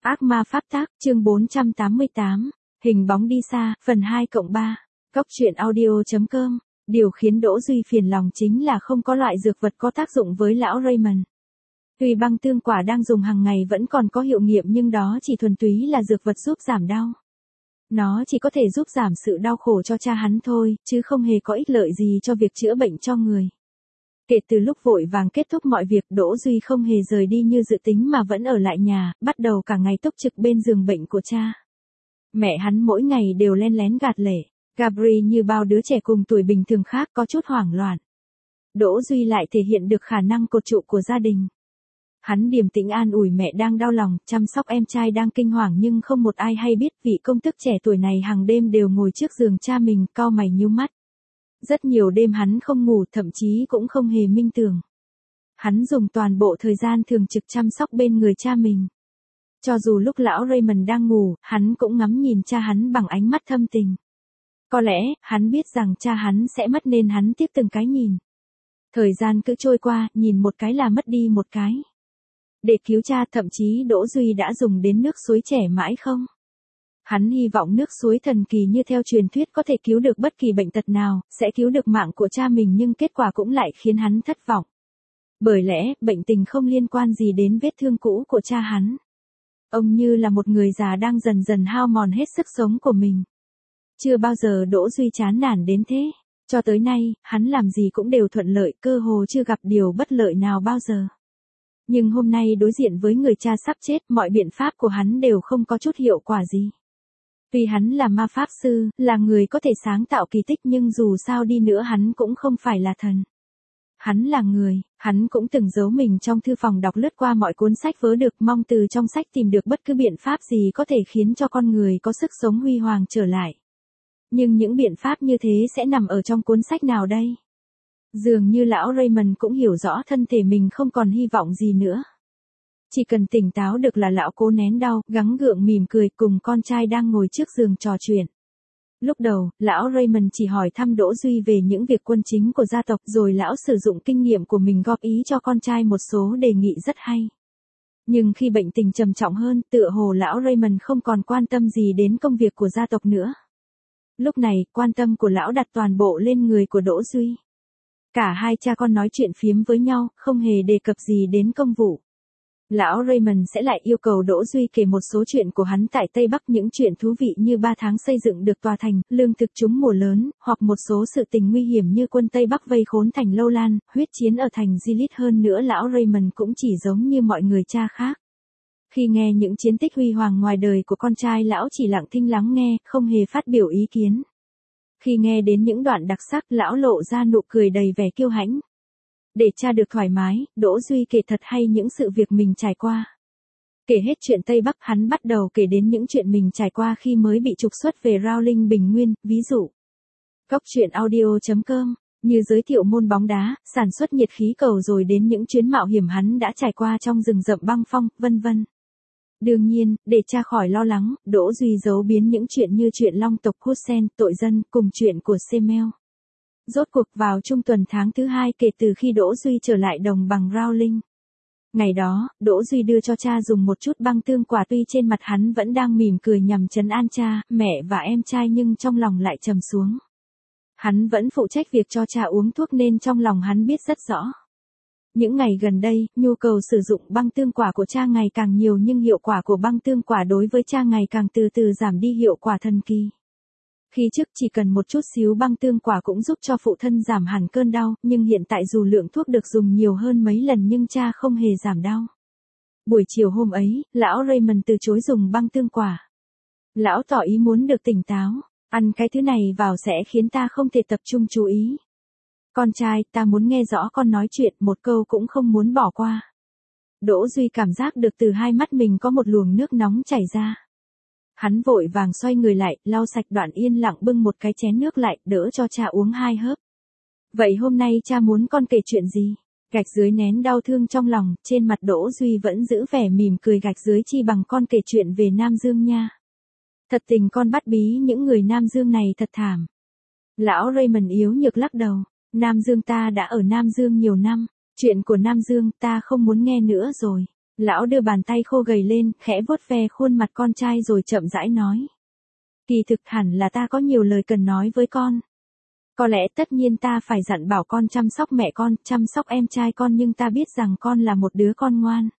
Ác ma pháp tác, chương 488, hình bóng đi xa, phần 2/3, Cóc truyện audio.com. Điều khiến Đỗ Duy phiền lòng chính là không có loại dược vật có tác dụng với lão Raymond. Tuy băng tương quả đang dùng hàng ngày vẫn còn có hiệu nghiệm nhưng đó chỉ thuần túy là dược vật giúp giảm đau. Nó chỉ có thể giúp giảm sự đau khổ cho cha hắn thôi, chứ không hề có ích lợi gì cho việc chữa bệnh cho người. Kể từ lúc vội vàng kết thúc mọi việc, Đỗ Duy không hề rời đi như dự tính mà vẫn ở lại nhà, bắt đầu cả ngày túc trực bên giường bệnh của cha. Mẹ hắn mỗi ngày đều len lén gạt lệ. Gabriel như bao đứa trẻ cùng tuổi bình thường khác có chút hoảng loạn. Đỗ Duy lại thể hiện được khả năng cột trụ của gia đình. Hắn điềm tĩnh an ủi mẹ đang đau lòng, chăm sóc em trai đang kinh hoàng nhưng không một ai hay biết vị công tước trẻ tuổi này hàng đêm đều ngồi trước giường cha mình cau mày nhíu mắt. Rất nhiều đêm hắn không ngủ, thậm chí cũng không hề minh tưởng. Hắn dùng toàn bộ thời gian thường trực chăm sóc bên người cha mình. Cho dù lúc lão Raymond đang ngủ, hắn cũng ngắm nhìn cha hắn bằng ánh mắt thâm tình. Có lẽ, hắn biết rằng cha hắn sẽ mất nên hắn tiếp từng cái nhìn. Thời gian cứ trôi qua, nhìn một cái là mất đi một cái. Để cứu cha, thậm chí Đỗ Duy đã dùng đến nước suối trẻ mãi không? Hắn hy vọng nước suối thần kỳ như theo truyền thuyết có thể cứu được bất kỳ bệnh tật nào, sẽ cứu được mạng của cha mình nhưng kết quả cũng lại khiến hắn thất vọng. Bởi lẽ, bệnh tình không liên quan gì đến vết thương cũ của cha hắn. Ông như là một người già đang dần dần hao mòn hết sức sống của mình. Chưa bao giờ Đỗ Duy chán nản đến thế. Cho tới nay, hắn làm gì cũng đều thuận lợi, cơ hồ chưa gặp điều bất lợi nào bao giờ. Nhưng hôm nay đối diện với người cha sắp chết, mọi biện pháp của hắn đều không có chút hiệu quả gì. Tuy hắn là ma pháp sư, là người có thể sáng tạo kỳ tích nhưng dù sao đi nữa hắn cũng không phải là thần. Hắn là người, hắn cũng từng giấu mình trong thư phòng đọc lướt qua mọi cuốn sách vớ được, mong từ trong sách tìm được bất cứ biện pháp gì có thể khiến cho con người có sức sống huy hoàng trở lại. Nhưng những biện pháp như thế sẽ nằm ở trong cuốn sách nào đây? Dường như lão Raymond cũng hiểu rõ thân thể mình không còn hy vọng gì nữa. Chỉ cần tỉnh táo được là lão cố nén đau, gắng gượng mỉm cười cùng con trai đang ngồi trước giường trò chuyện. Lúc đầu, lão Raymond chỉ hỏi thăm Đỗ Duy về những việc quân chính của gia tộc rồi lão sử dụng kinh nghiệm của mình góp ý cho con trai một số đề nghị rất hay. Nhưng khi bệnh tình trầm trọng hơn, tựa hồ lão Raymond không còn quan tâm gì đến công việc của gia tộc nữa. Lúc này, quan tâm của lão đặt toàn bộ lên người của Đỗ Duy. Cả hai cha con nói chuyện phiếm với nhau, không hề đề cập gì đến công vụ. Lão Raymond sẽ lại yêu cầu Đỗ Duy kể một số chuyện của hắn tại Tây Bắc, những chuyện thú vị như 3 tháng xây dựng được tòa thành, lương thực trúng mùa lớn, hoặc một số sự tình nguy hiểm như quân Tây Bắc vây khốn thành Lâu Lan, huyết chiến ở thành Gilead. Hơn nữa lão Raymond cũng chỉ giống như mọi người cha khác. Khi nghe những chiến tích huy hoàng ngoài đời của con trai, lão chỉ lặng thinh lắng nghe, không hề phát biểu ý kiến. Khi nghe đến những đoạn đặc sắc, lão lộ ra nụ cười đầy vẻ kiêu hãnh. Để cha được thoải mái, Đỗ Duy kể thật hay những sự việc mình trải qua. Kể hết chuyện Tây Bắc, hắn bắt đầu kể đến những chuyện mình trải qua khi mới bị trục xuất về Rowling Bình Nguyên, ví dụ. Cóc truyện audio.com, như giới thiệu môn bóng đá, sản xuất nhiệt khí cầu rồi đến những chuyến mạo hiểm hắn đã trải qua trong rừng rậm băng phong, vân vân. Đương nhiên, để cha khỏi lo lắng, Đỗ Duy giấu biến những chuyện như chuyện long tộc Hussein, tội dân, cùng chuyện của Semel. Rốt cuộc vào trung tuần tháng thứ 2 kể từ khi Đỗ Duy trở lại đồng bằng Rowling. Ngày đó, Đỗ Duy đưa cho cha dùng một chút băng tương quả, tuy trên mặt hắn vẫn đang mỉm cười nhằm trấn an cha, mẹ và em trai nhưng trong lòng lại trầm xuống. Hắn vẫn phụ trách việc cho cha uống thuốc nên trong lòng hắn biết rất rõ. Những ngày gần đây, nhu cầu sử dụng băng tương quả của cha ngày càng nhiều nhưng hiệu quả của băng tương quả đối với cha ngày càng từ từ giảm đi hiệu quả thần kỳ. Khi trước chỉ cần một chút xíu băng tương quả cũng giúp cho phụ thân giảm hẳn cơn đau, nhưng hiện tại dù lượng thuốc được dùng nhiều hơn mấy lần nhưng cha không hề giảm đau. Buổi chiều hôm ấy, lão Raymond từ chối dùng băng tương quả. Lão tỏ ý muốn được tỉnh táo, ăn cái thứ này vào sẽ khiến ta không thể tập trung chú ý. Con trai, ta muốn nghe rõ con nói chuyện, một câu cũng không muốn bỏ qua. Đỗ Duy cảm giác được từ hai mắt mình có một luồng nước nóng chảy ra. Hắn vội vàng xoay người lại, lau sạch đoạn yên lặng bưng một cái chén nước lại, đỡ cho cha uống 2 hớp. Vậy hôm nay cha muốn con kể chuyện gì? Gạch dưới nén đau thương trong lòng, trên mặt Đỗ Duy vẫn giữ vẻ mỉm cười. Gạch dưới chi bằng con kể chuyện về Nam Dương nha. Thật tình con bắt bí những người Nam Dương này thật thảm. Lão Raymond yếu nhược lắc đầu. Nam Dương, ta đã ở Nam Dương nhiều năm. Chuyện của Nam Dương ta không muốn nghe nữa rồi. Lão đưa bàn tay khô gầy lên, khẽ vuốt ve khuôn mặt con trai rồi chậm rãi nói. Kỳ thực hẳn là ta có nhiều lời cần nói với con. Có lẽ tất nhiên ta phải dặn bảo con chăm sóc mẹ con, chăm sóc em trai con, nhưng ta biết rằng con là một đứa con ngoan.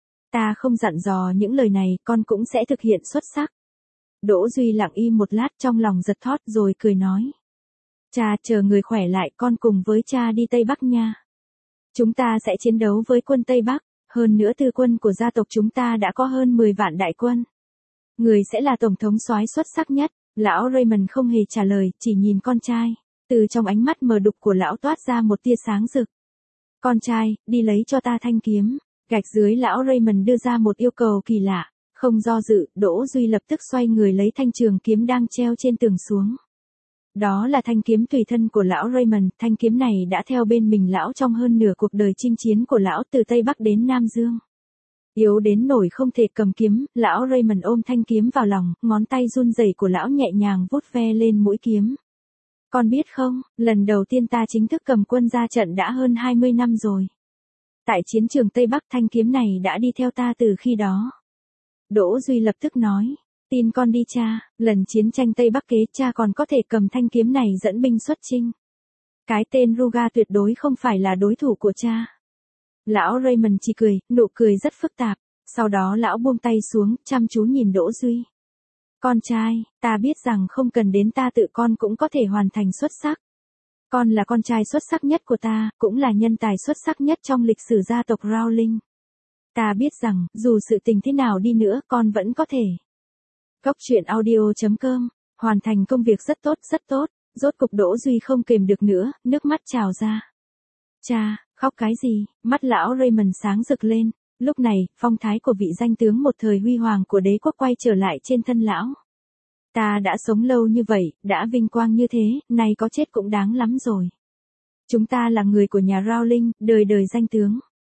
Ta không dặn dò những lời này, con cũng sẽ thực hiện xuất sắc. Đỗ Duy lặng im một lát, trong lòng giật thót rồi cười nói. Cha, chờ người khỏe lại con cùng với cha đi Tây Bắc nha. Chúng ta sẽ chiến đấu với quân Tây Bắc, hơn nữa tư quân của gia tộc chúng ta đã có hơn 10 vạn đại quân. Người sẽ là tổng thống soái xuất sắc nhất. Lão Raymond không hề trả lời, chỉ nhìn con trai. Từ trong ánh mắt mờ đục của lão toát ra một tia sáng rực. Con trai, đi lấy cho ta thanh kiếm. Gạch dưới lão Raymond đưa ra một yêu cầu kỳ lạ. Không do dự, Đỗ Duy lập tức xoay người lấy thanh trường kiếm đang treo trên tường xuống. Đó là thanh kiếm tùy thân của lão Raymond, thanh kiếm này đã theo bên mình lão trong hơn nửa cuộc đời chinh chiến của lão từ Tây Bắc đến Nam Dương. Yếu đến nỗi không thể cầm kiếm, lão Raymond ôm thanh kiếm vào lòng, ngón tay run rẩy của lão nhẹ nhàng vuốt ve lên mũi kiếm. Con biết không, lần đầu tiên ta chính thức cầm quân ra trận đã hơn 20 năm rồi. Tại chiến trường Tây Bắc thanh kiếm này đã đi theo ta từ khi đó. Đỗ Duy lập tức nói, tin con đi cha, lần chiến tranh Tây Bắc kế cha còn có thể cầm thanh kiếm này dẫn binh xuất chinh. Cái tên Ruga tuyệt đối không phải là đối thủ của cha. Lão Raymond chỉ cười, nụ cười rất phức tạp, sau đó lão buông tay xuống, chăm chú nhìn Đỗ Duy. Con trai, ta biết rằng không cần đến ta tự con cũng có thể hoàn thành xuất sắc. Con là con trai xuất sắc nhất của ta, cũng là nhân tài xuất sắc nhất trong lịch sử gia tộc Rowling. Ta biết rằng, dù sự tình thế nào đi nữa, con vẫn có thể. Góc truyện audio.com, hoàn thành công việc rất tốt, rất tốt. Rốt cục Đỗ Duy không kềm được nữa, nước mắt trào ra. Cha, khóc cái gì? Mắt lão Raymond sáng rực lên. Lúc này, phong thái của vị danh tướng một thời huy hoàng của đế quốc quay trở lại trên thân lão. Ta đã sống lâu như vậy, đã vinh quang như thế, nay có chết cũng đáng lắm rồi. Chúng ta là người của nhà Rowling, đời đời danh tướng.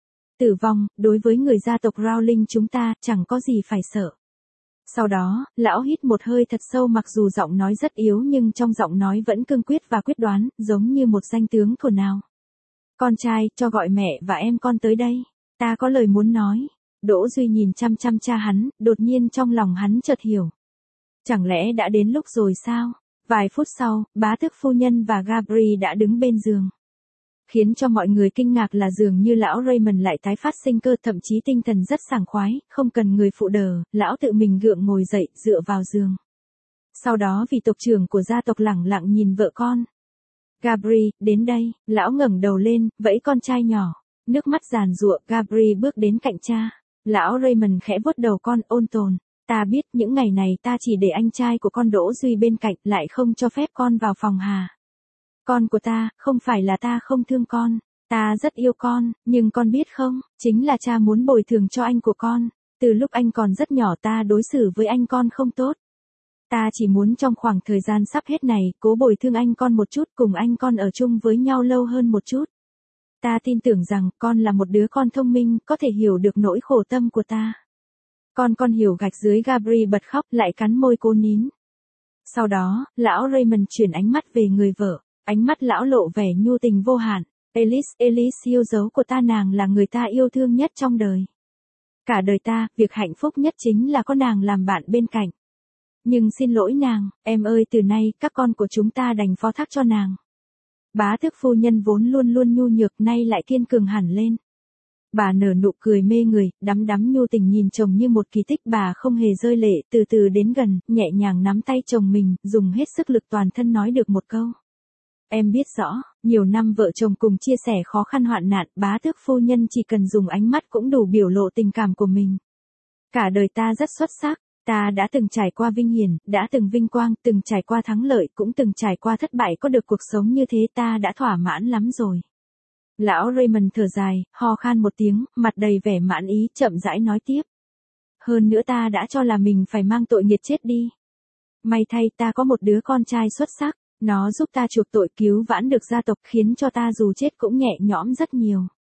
Tử vong, đối với người gia tộc Rowling chúng ta, chẳng có gì phải sợ. Sau đó, lão hít một hơi thật sâu, mặc dù giọng nói rất yếu nhưng trong giọng nói vẫn cương quyết và quyết đoán, giống như một danh tướng thuở nào. Con trai, cho gọi mẹ và em con tới đây. Ta có lời muốn nói. Đỗ Duy nhìn chăm chăm cha hắn, đột nhiên trong lòng hắn chợt hiểu. Chẳng lẽ đã đến lúc rồi sao? Vài phút sau, bá tước phu nhân và Gabriel đã đứng bên giường. Khiến cho mọi người kinh ngạc là dường như lão Raymond lại tái phát sinh cơ, thậm chí tinh thần rất sảng khoái, không cần người phụ đờ, lão tự mình gượng ngồi dậy, dựa vào giường. Sau đó vị tộc trưởng của gia tộc lẳng lặng nhìn vợ con. Gabriel, đến đây, lão ngẩng đầu lên, vẫy con trai nhỏ. Nước mắt giàn giụa, Gabriel bước đến cạnh cha. Lão Raymond khẽ vuốt đầu con, ôn tồn. Ta biết những ngày này ta chỉ để anh trai của con Đỗ Duy bên cạnh, lại không cho phép con vào phòng hà. Con của ta, không phải là ta không thương con. Ta rất yêu con, nhưng con biết không, chính là cha muốn bồi thường cho anh của con. Từ lúc anh còn rất nhỏ ta đối xử với anh con không tốt. Ta chỉ muốn trong khoảng thời gian sắp hết này, cố bồi thường anh con một chút, cùng anh con ở chung với nhau lâu hơn một chút. Ta tin tưởng rằng, con là một đứa con thông minh, có thể hiểu được nỗi khổ tâm của ta. Con hiểu. Gạch dưới Gabriel bật khóc, lại cắn môi cố nín. Sau đó, lão Raymond chuyển ánh mắt về người vợ. Ánh mắt lão lộ vẻ nhu tình vô hạn. Alice yêu dấu của ta, nàng là người ta yêu thương nhất trong đời. Cả đời ta, việc hạnh phúc nhất chính là có nàng làm bạn bên cạnh. Nhưng xin lỗi nàng, em ơi, từ nay, các con của chúng ta đành phó thác cho nàng. Bá tước phu nhân vốn luôn luôn nhu nhược, nay lại kiên cường hẳn lên. Bà nở nụ cười mê người, đắm nhu tình nhìn chồng như một kỳ tích. Bà không hề rơi lệ, từ từ đến gần, nhẹ nhàng nắm tay chồng mình, dùng hết sức lực toàn thân nói được một câu. Em biết rõ, nhiều năm vợ chồng cùng chia sẻ khó khăn hoạn nạn, bá tước phu nhân chỉ cần dùng ánh mắt cũng đủ biểu lộ tình cảm của mình. Cả đời ta rất xuất sắc, ta đã từng trải qua vinh hiển, đã từng vinh quang, từng trải qua thắng lợi, cũng từng trải qua thất bại, có được cuộc sống như thế ta đã thỏa mãn lắm rồi. Lão Raymond thở dài, ho khan một tiếng, mặt đầy vẻ mãn ý, chậm rãi nói tiếp. Hơn nữa ta đã cho là mình phải mang tội nghiệt chết đi. May thay ta có một đứa con trai xuất sắc. Nó giúp ta chuộc tội, cứu vãn được gia tộc, khiến cho ta dù chết cũng nhẹ nhõm rất nhiều.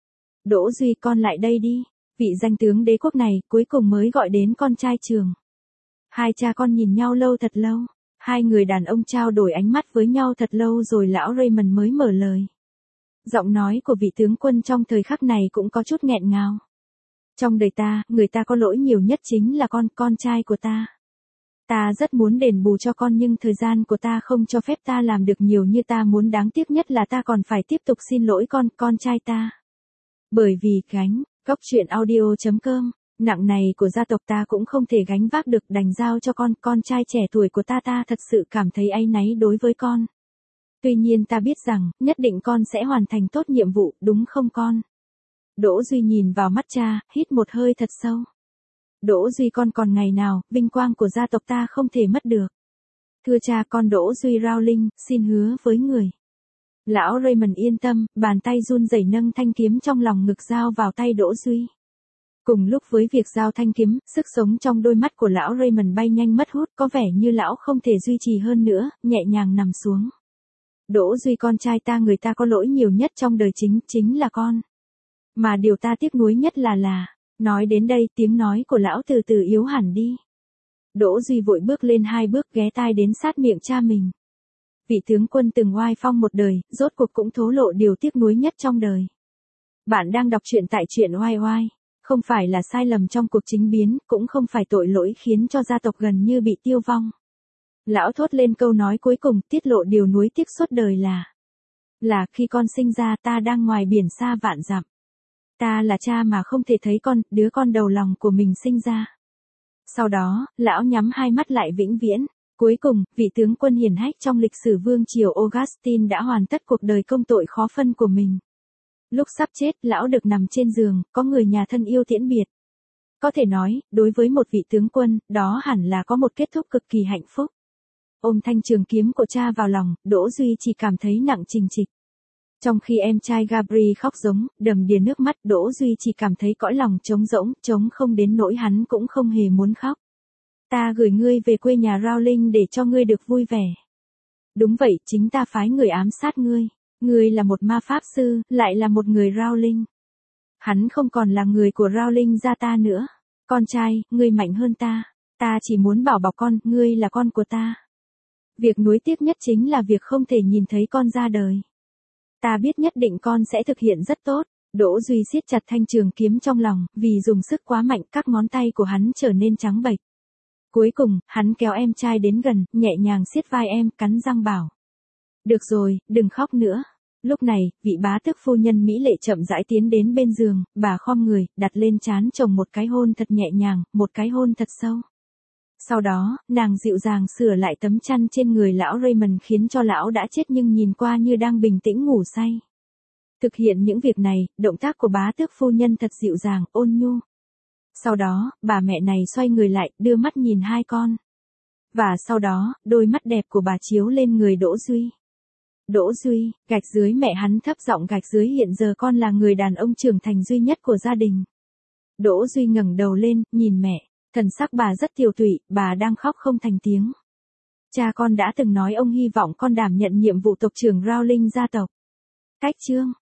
Đỗ Duy, con lại đây đi. Vị danh tướng đế quốc này cuối cùng mới gọi đến con trai trường. Hai cha con nhìn nhau lâu thật lâu. Hai người đàn ông trao đổi ánh mắt với nhau thật lâu rồi lão Raymond mới mở lời. Giọng nói của vị tướng quân trong thời khắc này cũng có chút nghẹn ngào. Trong đời ta, người ta có lỗi nhiều nhất chính là con trai của ta. Ta rất muốn đền bù cho con nhưng thời gian của ta không cho phép ta làm được nhiều như ta muốn, đáng tiếc nhất là ta còn phải tiếp tục xin lỗi con trai ta. Bởi vì gánh, Cóc truyện audio.com, nặng này của gia tộc ta cũng không thể gánh vác được, đành giao cho con trai trẻ tuổi của ta thật sự cảm thấy áy náy đối với con. Tuy nhiên ta biết rằng, nhất định con sẽ hoàn thành tốt nhiệm vụ, đúng không con? Đỗ Duy nhìn vào mắt cha, hít một hơi thật sâu. Đỗ Duy con còn ngày nào, vinh quang của gia tộc ta không thể mất được. Thưa cha, con Đỗ Duy Rowling, xin hứa với người. Lão Raymond yên tâm, bàn tay run rẩy nâng thanh kiếm trong lòng ngực giao vào tay Đỗ Duy. Cùng lúc với việc giao thanh kiếm, sức sống trong đôi mắt của lão Raymond bay nhanh mất hút, có vẻ như lão không thể duy trì hơn nữa, nhẹ nhàng nằm xuống. Đỗ Duy con trai ta, người ta có lỗi nhiều nhất trong đời chính là con. Mà điều ta tiếc nuối nhất là, nói đến đây tiếng nói của lão từ từ yếu hẳn đi. Đỗ Duy vội bước lên 2 bước ghé tai đến sát miệng cha mình. Vị tướng quân từng oai phong một đời, rốt cuộc cũng thổ lộ điều tiếc nuối nhất trong đời. Bạn đang đọc truyện tại truyện oai oai. Không phải là sai lầm trong cuộc chính biến, cũng không phải tội lỗi khiến cho gia tộc gần như bị tiêu vong. Lão thốt lên câu nói cuối cùng, tiết lộ điều nuối tiếc suốt đời là khi con sinh ra ta đang ngoài biển xa vạn dặm. Ta là cha mà không thể thấy con, đứa con đầu lòng của mình sinh ra. Sau đó, lão nhắm 2 mắt lại vĩnh viễn. Cuối cùng, vị tướng quân hiển hách trong lịch sử vương triều Augustine đã hoàn tất cuộc đời công tội khó phân của mình. Lúc sắp chết, lão được nằm trên giường, có người nhà thân yêu tiễn biệt. Có thể nói, đối với một vị tướng quân, đó hẳn là có một kết thúc cực kỳ hạnh phúc. Ôm thanh trường kiếm của cha vào lòng, Đỗ Duy chỉ cảm thấy nặng trịch trịch. Trong khi em trai Gabriel khóc giống, đầm đìa nước mắt, Đỗ Duy chỉ cảm thấy cõi lòng trống rỗng, trống không đến nỗi hắn cũng không hề muốn khóc. Ta gửi ngươi về quê nhà Rowling để cho ngươi được vui vẻ. Đúng vậy, chính ta phái người ám sát ngươi. Ngươi là một ma pháp sư, lại là một người Rowling. Hắn không còn là người của Rowling gia ta nữa. Con trai, ngươi mạnh hơn ta. Ta chỉ muốn bảo bọc con, ngươi là con của ta. Việc nuối tiếc nhất chính là việc không thể nhìn thấy con ra đời. Ta biết nhất định con sẽ thực hiện rất tốt. Đỗ Duy siết chặt thanh trường kiếm trong lòng, vì dùng sức quá mạnh các ngón tay của hắn trở nên trắng bệch. Cuối cùng, hắn kéo em trai đến gần, nhẹ nhàng siết vai em, cắn răng bảo. Được rồi, đừng khóc nữa. Lúc này, vị bá tước phu nhân mỹ lệ chậm rãi tiến đến bên giường, bà khom người, đặt lên trán chồng một cái hôn thật nhẹ nhàng, một cái hôn thật sâu. Sau đó, nàng dịu dàng sửa lại tấm chăn trên người lão Raymond khiến cho lão đã chết nhưng nhìn qua như đang bình tĩnh ngủ say. Thực hiện những việc này, động tác của bá tước phu nhân thật dịu dàng, ôn nhu. Sau đó, bà mẹ này xoay người lại, đưa mắt nhìn 2 con. Và sau đó, đôi mắt đẹp của bà chiếu lên người Đỗ Duy. Đỗ Duy, gạch dưới, mẹ hắn thấp giọng gạch dưới, hiện giờ con là người đàn ông trưởng thành duy nhất của gia đình. Đỗ Duy ngẩng đầu lên, nhìn mẹ, thần sắc bà rất tiều tụy, bà đang khóc không thành tiếng. Cha con đã từng nói ông hy vọng con đảm nhận nhiệm vụ tộc trưởng Rowling gia tộc. Cách chương